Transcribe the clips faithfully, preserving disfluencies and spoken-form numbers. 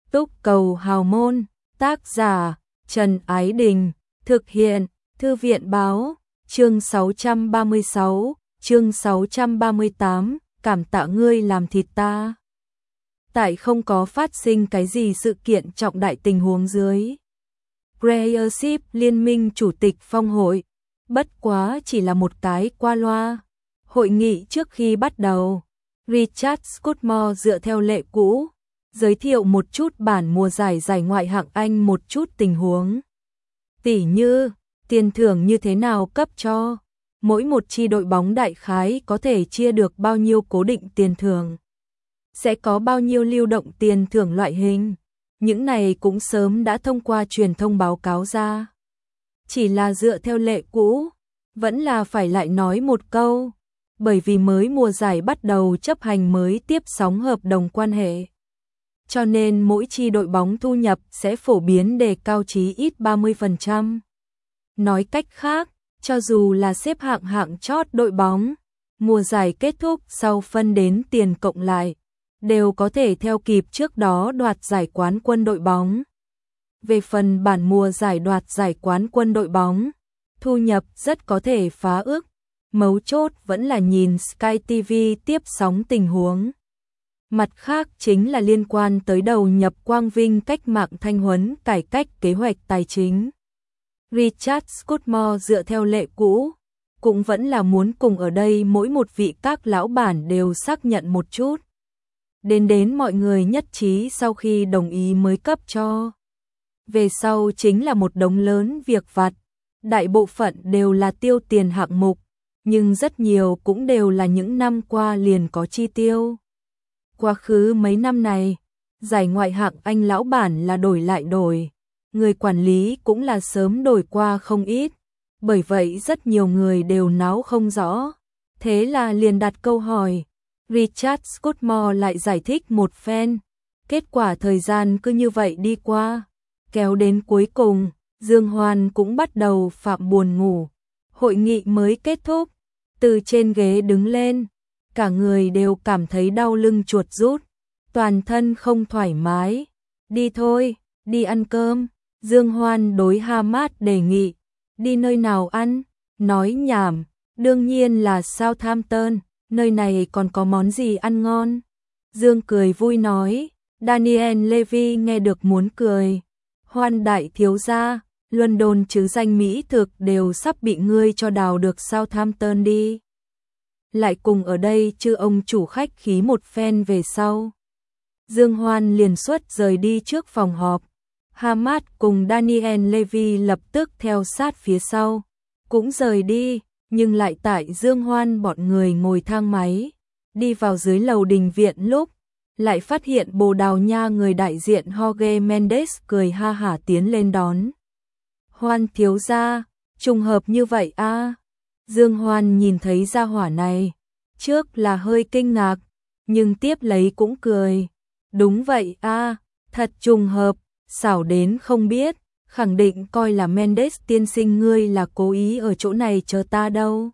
Túc Cầu Hào Môn, tác giả Trần Ái Đình, thực hiện Thư viện Báo, chương sáu trăm ba mươi sáu, chương sáu trăm ba mươi tám, cảm tạ ngươi làm thịt ta. Tại không có phát sinh cái gì sự kiện trọng đại tình huống dưới. Premiership Liên minh Chủ tịch Phong hội, bất quá chỉ là một cái qua loa. Hội nghị trước khi bắt đầu, Richard Scudmore dựa theo lệ cũ, giới thiệu một chút bản mùa giải giải ngoại hạng Anh, một chút tình huống. Tỉ như, tiền thưởng như thế nào cấp cho, mỗi một chi đội bóng đại khái có thể chia được bao nhiêu cố định tiền thưởng, sẽ có bao nhiêu lưu động tiền thưởng loại hình. Những này cũng sớm đã thông qua truyền thông báo cáo ra. Chỉ là dựa theo lệ cũ, vẫn là phải lại nói một câu, bởi vì mới mùa giải bắt đầu chấp hành mới tiếp sóng hợp đồng quan hệ. Cho nên mỗi chi đội bóng thu nhập sẽ phổ biến đề cao chí ít ba mươi phần trăm. Nói cách khác, cho dù là xếp hạng hạng chót đội bóng, mùa giải kết thúc sau phân đến tiền cộng lại, đều có thể theo kịp trước đó đoạt giải quán quân đội bóng. Về phần bản mùa giải đoạt giải quán quân đội bóng, thu nhập rất có thể phá ước, mấu chốt vẫn là nhìn Sky ti vi tiếp sóng tình huống. Mặt khác chính là liên quan tới đầu nhập quang vinh cách mạng thanh huấn cải cách kế hoạch tài chính. Richard Scudmore dựa theo lệ cũ, cũng vẫn là muốn cùng ở đây mỗi một vị các lão bản đều xác nhận một chút. Đến đến mọi người nhất trí sau khi đồng ý mới cấp cho. Về sau chính là một đống lớn việc vặt, đại bộ phận đều là tiêu tiền hạng mục, nhưng rất nhiều cũng đều là những năm qua liền có chi tiêu. Quá khứ mấy năm này, giải ngoại hạng Anh lão bản là đổi lại đổi, người quản lý cũng là sớm đổi qua không ít, bởi vậy rất nhiều người đều náo không rõ. Thế là liền đặt câu hỏi, Richard Scudmore lại giải thích một phen, kết quả thời gian cứ như vậy đi qua, kéo đến cuối cùng, Dương Hoan cũng bắt đầu phạm buồn ngủ. Hội nghị mới kết thúc, từ trên ghế đứng lên, cả người đều cảm thấy đau lưng chuột rút, toàn thân không thoải mái. Đi thôi, đi ăn cơm. Dương Hoan đối Hamad đề nghị. Đi nơi nào ăn? Nói nhảm, đương nhiên là Southampton, nơi này còn có món gì ăn ngon. Dương cười vui nói. Daniel Levy nghe được muốn cười. Hoan đại thiếu gia, London chứ danh mỹ thực đều sắp bị ngươi cho đào được Southampton đi. Lại cùng ở đây chứ ông chủ khách khí một phen về sau. Dương Hoan liền xuất rời đi trước phòng họp. Hamad cùng Daniel Levy lập tức theo sát phía sau, cũng rời đi, nhưng lại tại Dương Hoan bọn người ngồi thang máy, đi vào dưới lầu đình viện lúc, lại phát hiện Bồ Đào Nha người đại diện Jorge Mendes cười ha hả tiến lên đón. Hoan thiếu gia, trùng hợp như vậy a. À? Dương Hoan nhìn thấy gia hỏa này, trước là hơi kinh ngạc, nhưng tiếp lấy cũng cười. Đúng vậy a, à, thật trùng hợp, xảo đến không biết, khẳng định coi là Mendes tiên sinh ngươi là cố ý ở chỗ này chờ ta đâu.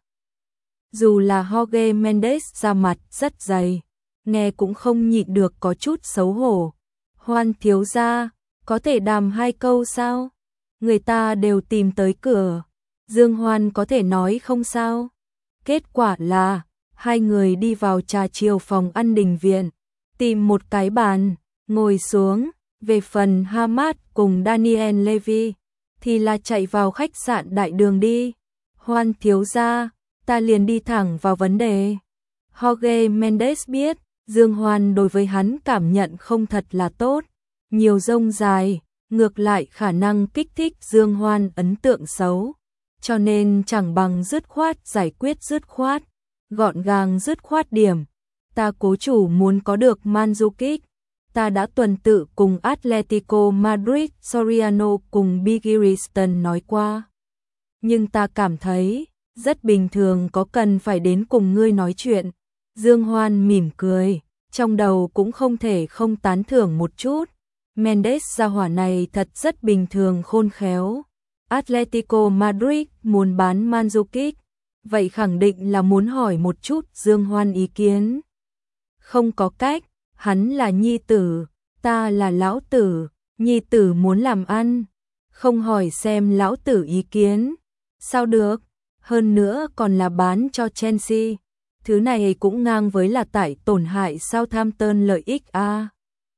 Dù là Jorge Mendes ra mặt rất dày, nghe cũng không nhịn được có chút xấu hổ. Hoan thiếu gia, có thể đàm hai câu sao? Người ta đều tìm tới cửa. Dương Hoan có thể nói không sao. Kết quả là, hai người đi vào trà chiều phòng ăn đình viện, tìm một cái bàn, ngồi xuống. Về phần Hamad cùng Daniel Levy, thì là chạy vào khách sạn đại đường đi. Hoan thiếu gia, ta liền đi thẳng vào vấn đề. Jorge Mendes biết, Dương Hoan đối với hắn cảm nhận không thật là tốt, nhiều rông dài, ngược lại khả năng kích thích Dương Hoan ấn tượng xấu. Cho nên chẳng bằng dứt khoát giải quyết dứt khoát, gọn gàng dứt khoát điểm. Ta cố chủ muốn có được Mandzukic, ta đã tuần tự cùng Atletico Madrid, Soriano cùng Bigiristan nói qua. Nhưng ta cảm thấy, rất bình thường có cần phải đến cùng ngươi nói chuyện. Dương Hoan mỉm cười, trong đầu cũng không thể không tán thưởng một chút. Mendes gia hỏa này thật rất bình thường khôn khéo. Atletico Madrid muốn bán Mandzukic, vậy khẳng định là muốn hỏi một chút Dương Hoan ý kiến. Không có cách, hắn là nhi tử, Ta là lão tử, nhi tử muốn làm ăn, không hỏi xem lão tử ý kiến. Sao được, hơn nữa còn là bán cho Chelsea. Thứ này cũng ngang với là tải tổn hại Southampton lợi ích à.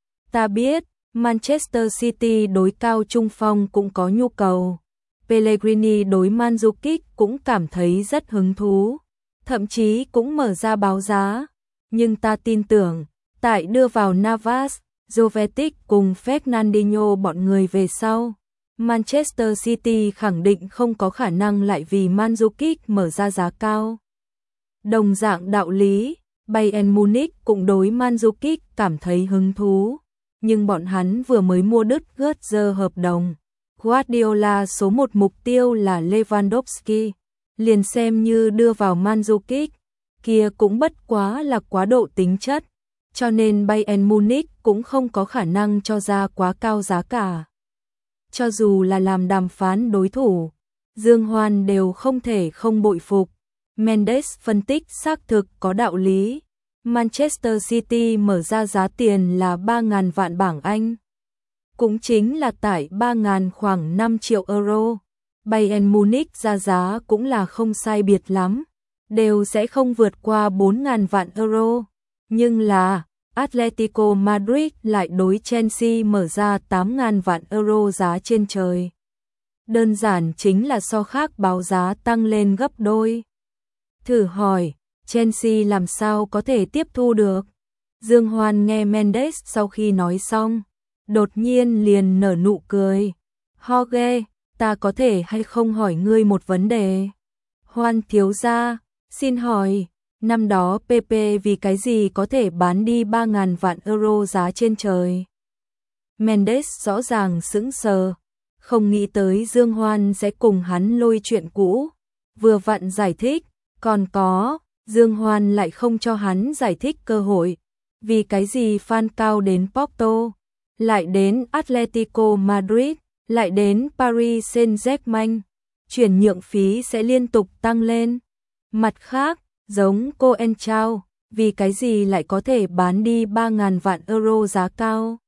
Ta biết, Manchester City đối cao trung phong cũng có nhu cầu. Pellegrini đối Mandzukic cũng cảm thấy rất hứng thú, thậm chí cũng mở ra báo giá. Nhưng ta tin tưởng, tại đưa vào Navas, Jovetic cùng Fernandinho bọn người về sau, Manchester City khẳng định không có khả năng lại vì Mandzukic mở ra giá cao. Đồng dạng đạo lý, Bayern Munich cũng đối Mandzukic cảm thấy hứng thú, nhưng bọn hắn vừa mới mua đứt Götze hợp đồng. Guardiola số một mục tiêu là Lewandowski, liền xem như đưa vào Mandzukic, kia cũng bất quá là quá độ tính chất, cho nên Bayern Munich cũng không có khả năng cho ra quá cao giá cả. Cho dù là làm đàm phán đối thủ, Dương Hoan đều không thể không bội phục. Mendes phân tích xác thực có đạo lý. Manchester City mở ra giá tiền là ba nghìn vạn bảng Anh, cũng chính là tải ba nghìn khoảng năm triệu euro. Bayern Munich ra giá cũng là không sai biệt lắm, đều sẽ không vượt qua bốn nghìn vạn euro. Nhưng là Atletico Madrid lại đối Chelsea mở ra tám nghìn vạn euro giá trên trời. Đơn giản chính là so khác báo giá tăng lên gấp đôi. Thử hỏi, Chelsea làm sao có thể tiếp thu được? Dương Hoan nghe Mendes sau khi nói xong, đột nhiên liền nở nụ cười. Jorge, ta có thể hay không hỏi ngươi một vấn đề? Hoan thiếu gia, xin hỏi, năm đó pê pê vì cái gì có thể bán đi ba nghìn vạn euro giá trên trời? Mendes rõ ràng sững sờ, không nghĩ tới Dương Hoan sẽ cùng hắn lôi chuyện cũ, vừa vặn giải thích, còn có, Dương Hoan lại không cho hắn giải thích cơ hội, vì cái gì Falcao đến Porto, lại đến Atletico Madrid, lại đến Paris Saint-Germain, chuyển nhượng phí sẽ liên tục tăng lên. Mặt khác, giống Coentrao, vì cái gì lại có thể bán đi ba nghìn vạn euro giá cao?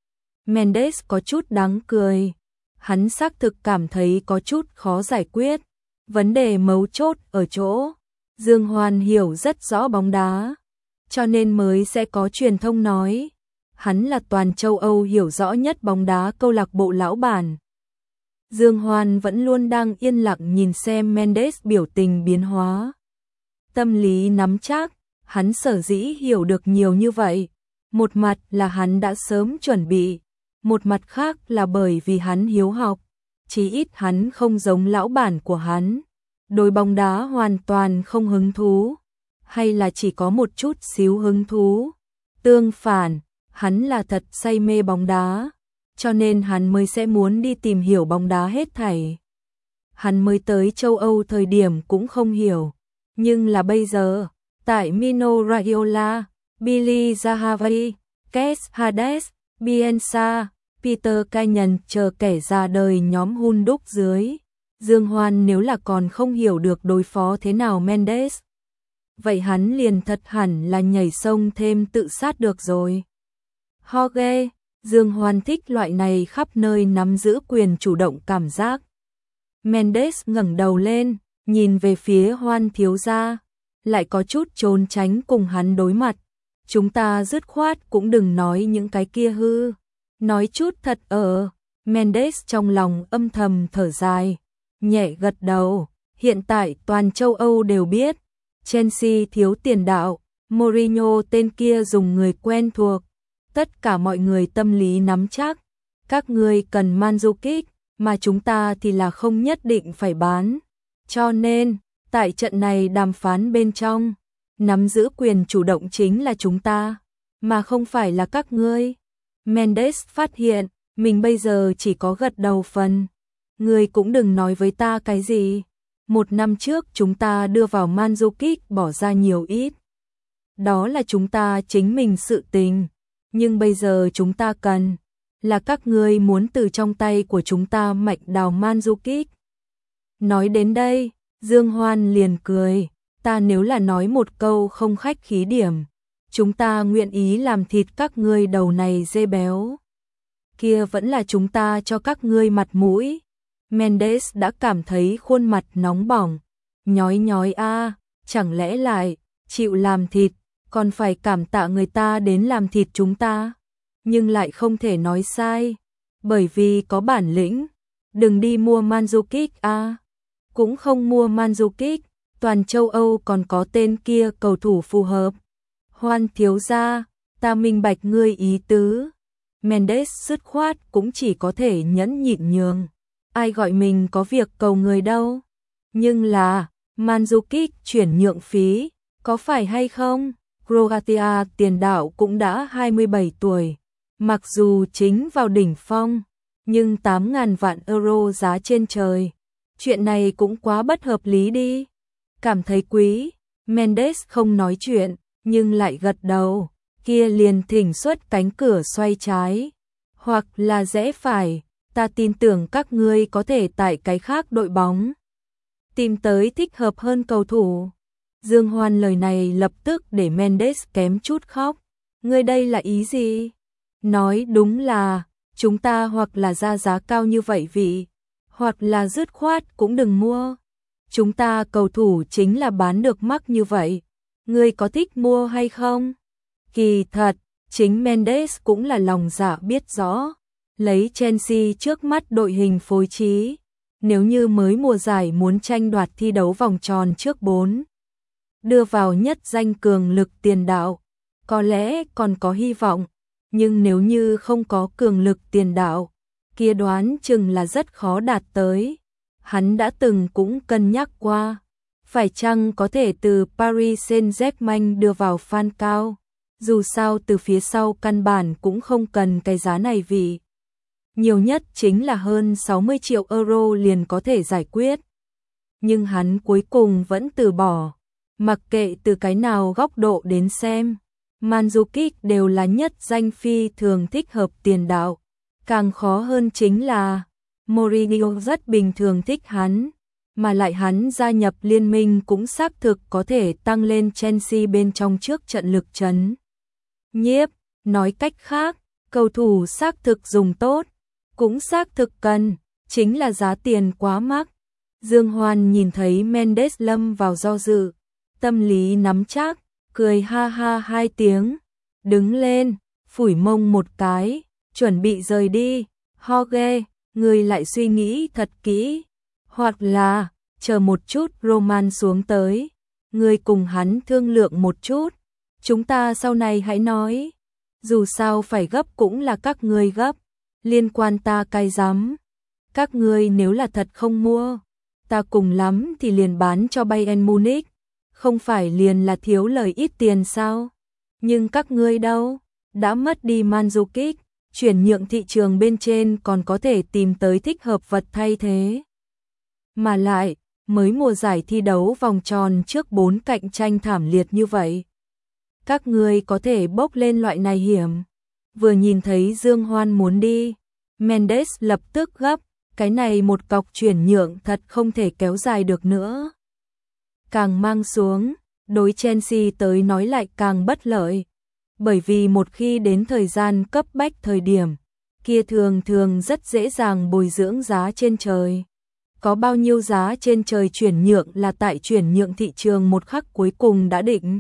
Mendes có chút đáng cười, hắn xác thực cảm thấy có chút khó giải quyết. Vấn đề mấu chốt ở chỗ, Dương Hoan hiểu rất rõ bóng đá, cho nên mới sẽ có truyền thông nói, hắn là toàn châu Âu hiểu rõ nhất bóng đá câu lạc bộ lão bản. Dương Hoan vẫn luôn đang yên lặng nhìn xem Mendes biểu tình biến hóa. Tâm lý nắm chắc, hắn sở dĩ hiểu được nhiều như vậy. Một mặt là hắn đã sớm chuẩn bị, một mặt khác là bởi vì hắn hiếu học, chí ít hắn không giống lão bản của hắn. Đối bóng đá hoàn toàn không hứng thú, hay là chỉ có một chút xíu hứng thú. Tương phản, hắn là thật say mê bóng đá, cho nên hắn mới sẽ muốn đi tìm hiểu bóng đá hết thảy. Hắn mới tới châu Âu thời điểm cũng không hiểu, nhưng là bây giờ, tại Mino Raiola, Billy Zahavi, Kes Hades, Bielsa, Peter Kenyon chờ kẻ ra đời nhóm hun đúc dưới. Dương Hoan nếu là còn không hiểu được đối phó thế nào Mendes, vậy hắn liền thật hẳn là nhảy sông thêm tự sát được rồi. Jorge, Dương Hoan thích loại này khắp nơi nắm giữ quyền chủ động cảm giác. Mendes ngẩng đầu lên, nhìn về phía Hoan thiếu gia, lại có chút trốn tránh cùng hắn đối mặt. Chúng ta dứt khoát cũng đừng nói những cái kia hư, nói chút thật ở. Mendes trong lòng âm thầm thở dài, nhẹ gật đầu. Hiện tại toàn châu Âu đều biết, Chelsea thiếu tiền đạo, Mourinho tên kia dùng người quen thuộc, tất cả mọi người tâm lý nắm chắc. Các ngươi cần Mandzukic, mà chúng ta thì là không nhất định phải bán. Cho nên, tại trận này đàm phán bên trong, nắm giữ quyền chủ động chính là chúng ta, mà không phải là các ngươi. Mendes phát hiện, mình bây giờ chỉ có gật đầu phần. Ngươi cũng đừng nói với ta cái gì. Một năm trước chúng ta đưa vào Mandzukic bỏ ra nhiều ít. Đó là chúng ta chính mình sự tình. Nhưng bây giờ chúng ta cần là các ngươi muốn từ trong tay của chúng ta mạnh đào Mandzukic. Nói đến đây, Dương Hoan liền cười. Ta nếu là nói một câu không khách khí điểm, chúng ta nguyện ý làm thịt các ngươi đầu này dê béo. Kia vẫn là chúng ta cho các ngươi mặt mũi. Mendes đã cảm thấy khuôn mặt nóng bỏng, nhói nhói a, chẳng lẽ lại chịu làm thịt, còn phải cảm tạ người ta đến làm thịt chúng ta, nhưng lại không thể nói sai, bởi vì có bản lĩnh, đừng đi mua Mandzukic a, cũng không mua Mandzukic, toàn châu Âu còn có tên kia cầu thủ phù hợp. Hoan thiếu gia, ta minh bạch ngươi ý tứ. Mendes dứt khoát cũng chỉ có thể nhẫn nhịn nhường. Ai gọi mình có việc cầu người đâu. Nhưng là, Mandzukic chuyển nhượng phí, có phải hay không? Croatia tiền đạo cũng đã hai mươi bảy tuổi. Mặc dù chính vào đỉnh phong, nhưng tám ngàn vạn euro giá trên trời. Chuyện này cũng quá bất hợp lý đi. Cảm thấy quý, Mendes không nói chuyện, nhưng lại gật đầu. Kia liền thỉnh xuất cánh cửa xoay trái, hoặc là rẽ phải, ta tin tưởng các ngươi có thể tại cái khác đội bóng tìm tới thích hợp hơn cầu thủ. Dương Hoan lời này lập tức để Mendes kém chút khóc. Ngươi đây là ý gì? Nói đúng là, chúng ta hoặc là ra giá cao như vậy vị, hoặc là dứt khoát cũng đừng mua. Chúng ta cầu thủ chính là bán được mắc như vậy. Ngươi có thích mua hay không? Kỳ thật, chính Mendes cũng là lòng dạ biết rõ. Lấy Chelsea trước mắt đội hình phối trí, nếu như mới mùa giải muốn tranh đoạt thi đấu vòng tròn trước bốn, đưa vào nhất danh cường lực tiền đạo, có lẽ còn có hy vọng, nhưng nếu như không có cường lực tiền đạo, kia đoán chừng là rất khó đạt tới. Hắn đã từng cũng cân nhắc qua, phải chăng có thể từ Paris Saint-Germain đưa vào Falcao, dù sao từ phía sau căn bản cũng không cần cái giá này vì nhiều nhất chính là hơn sáu mươi triệu euro liền có thể giải quyết. Nhưng hắn cuối cùng vẫn từ bỏ, mặc kệ từ cái nào góc độ đến xem, Mandzukic đều là nhất danh phi thường thích hợp tiền đạo. Càng khó hơn chính là Mourinho rất bình thường thích hắn, mà lại hắn gia nhập liên minh cũng xác thực có thể tăng lên Chelsea bên trong trước trận lực trấn nhiếp. Nói cách khác, cầu thủ xác thực dùng tốt, cũng xác thực cần, chính là giá tiền quá mắc. Dương Hoan nhìn thấy Mendes lâm vào do dự, tâm lý nắm chắc, cười ha ha hai tiếng, đứng lên, phủi mông một cái, chuẩn bị rời đi. Jorge, người lại suy nghĩ thật kỹ, hoặc là chờ một chút Roman xuống tới, người cùng hắn thương lượng một chút, chúng ta sau này hãy nói, dù sao phải gấp cũng là các ngươi gấp, liên quan ta cay rắm. Các ngươi nếu là thật không mua, ta cùng lắm thì liền bán cho Bayern Munich, không phải liền là thiếu lời ít tiền sao? Nhưng các ngươi đâu, đã mất đi Mandzukic, chuyển nhượng thị trường bên trên còn có thể tìm tới thích hợp vật thay thế. Mà lại, mới mùa giải thi đấu vòng tròn trước bốn cạnh tranh thảm liệt như vậy. Các ngươi có thể bốc lên loại này hiểm. Vừa nhìn thấy Dương Hoan muốn đi, Mendes lập tức gấp, cái này một cọc chuyển nhượng thật không thể kéo dài được nữa. Càng mang xuống, đối Chelsea tới nói lại càng bất lợi. Bởi vì một khi đến thời gian cấp bách thời điểm, kia thường thường rất dễ dàng bồi dưỡng giá trên trời. Có bao nhiêu giá trên trời chuyển nhượng là tại chuyển nhượng thị trường một khắc cuối cùng đã định.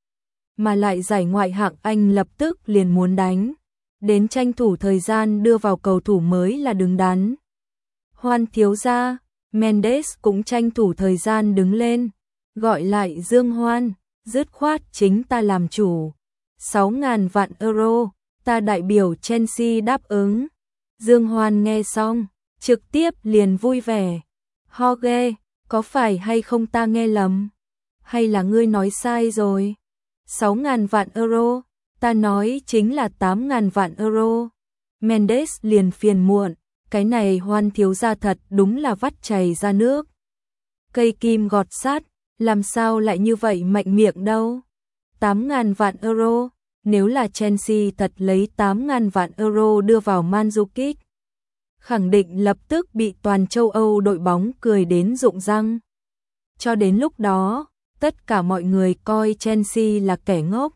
Mà lại giải ngoại hạng Anh lập tức liền muốn đánh. Đến tranh thủ thời gian đưa vào cầu thủ mới là đứng đắn. Hoan thiếu gia, Mendes cũng tranh thủ thời gian đứng lên, gọi lại Dương Hoan, dứt khoát chính ta làm chủ. sáu ngàn vạn euro, ta đại biểu Chelsea đáp ứng. Dương Hoan nghe xong, trực tiếp liền vui vẻ. Jorge, có phải hay không ta nghe lầm? Hay là ngươi nói sai rồi? sáu ngàn vạn euro, ta nói chính là tám ngàn vạn euro. Mendes liền phiền muộn, cái này Hoan thiếu gia thật đúng là vắt chảy ra nước. Cây kim gọt sắt, làm sao lại như vậy mạnh miệng đâu? tám ngàn vạn euro, nếu là Chelsea thật lấy tám ngàn vạn euro đưa vào Mandzukic, khẳng định lập tức bị toàn châu Âu đội bóng cười đến rụng răng. Cho đến lúc đó, tất cả mọi người coi Chelsea là kẻ ngốc,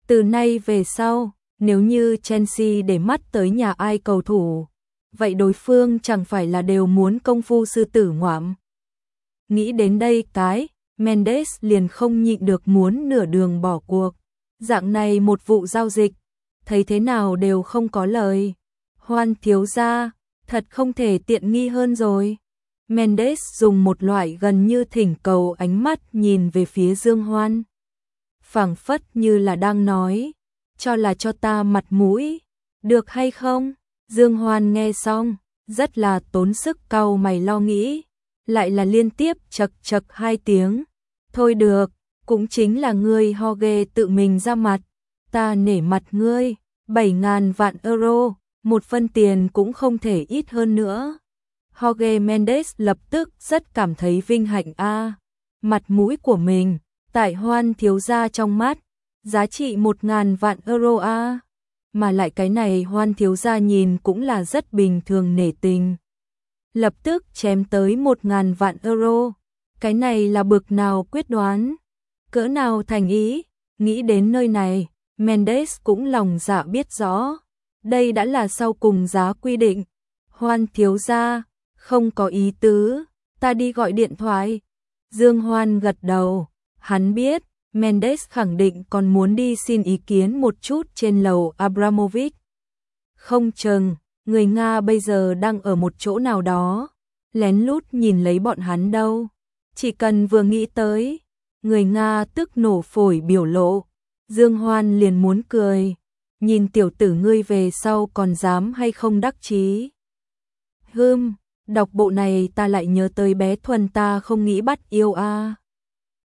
Từ nay về sau, nếu như Chelsea để mắt tới nhà ai cầu thủ, vậy đối phương chẳng phải là đều muốn công phu sư tử ngoạm. Nghĩ đến đây cái, Mendes liền không nhịn được muốn nửa đường bỏ cuộc. Dạng này một vụ giao dịch, thấy thế nào đều không có lời. Hoan thiếu gia, thật không thể tiện nghi hơn rồi. Mendes dùng một loại gần như thỉnh cầu ánh mắt nhìn về phía Dương Hoan. Phảng phất như là đang nói, cho là cho ta mặt mũi, được hay không? Dương Hoan nghe xong, rất là tốn sức cau mày lo nghĩ, lại là liên tiếp chật chật hai tiếng. Thôi được, cũng chính là ngươi Jorge tự mình ra mặt, ta nể mặt ngươi, bảy ngàn vạn euro, một phân tiền cũng không thể ít hơn nữa. Jorge Mendes lập tức rất cảm thấy vinh hạnh a, mặt mũi của mình, tại Hoan thiếu gia trong mắt, giá trị một ngàn vạn euro a, mà lại cái này Hoan thiếu gia nhìn cũng là rất bình thường nể tình. Lập tức chém tới một ngàn vạn euro, cái này là bực nào quyết đoán, cỡ nào thành ý, nghĩ đến nơi này, Mendes cũng lòng dạ biết rõ, đây đã là sau cùng giá quy định. Hoan thiếu gia, không có ý tứ, ta đi gọi điện thoại. Dương Hoan gật đầu, hắn biết, Mendes khẳng định còn muốn đi xin ý kiến một chút trên lầu Abramovich. Không chừng, người Nga bây giờ đang ở một chỗ nào đó, lén lút nhìn lấy bọn hắn đâu. Chỉ cần vừa nghĩ tới, người Nga tức nổ phổi biểu lộ, Dương Hoan liền muốn cười, nhìn tiểu tử ngươi về sau còn dám hay không đắc chí. Hừm, đọc bộ này ta lại nhớ tới bé Thuần ta không nghĩ bắt yêu a.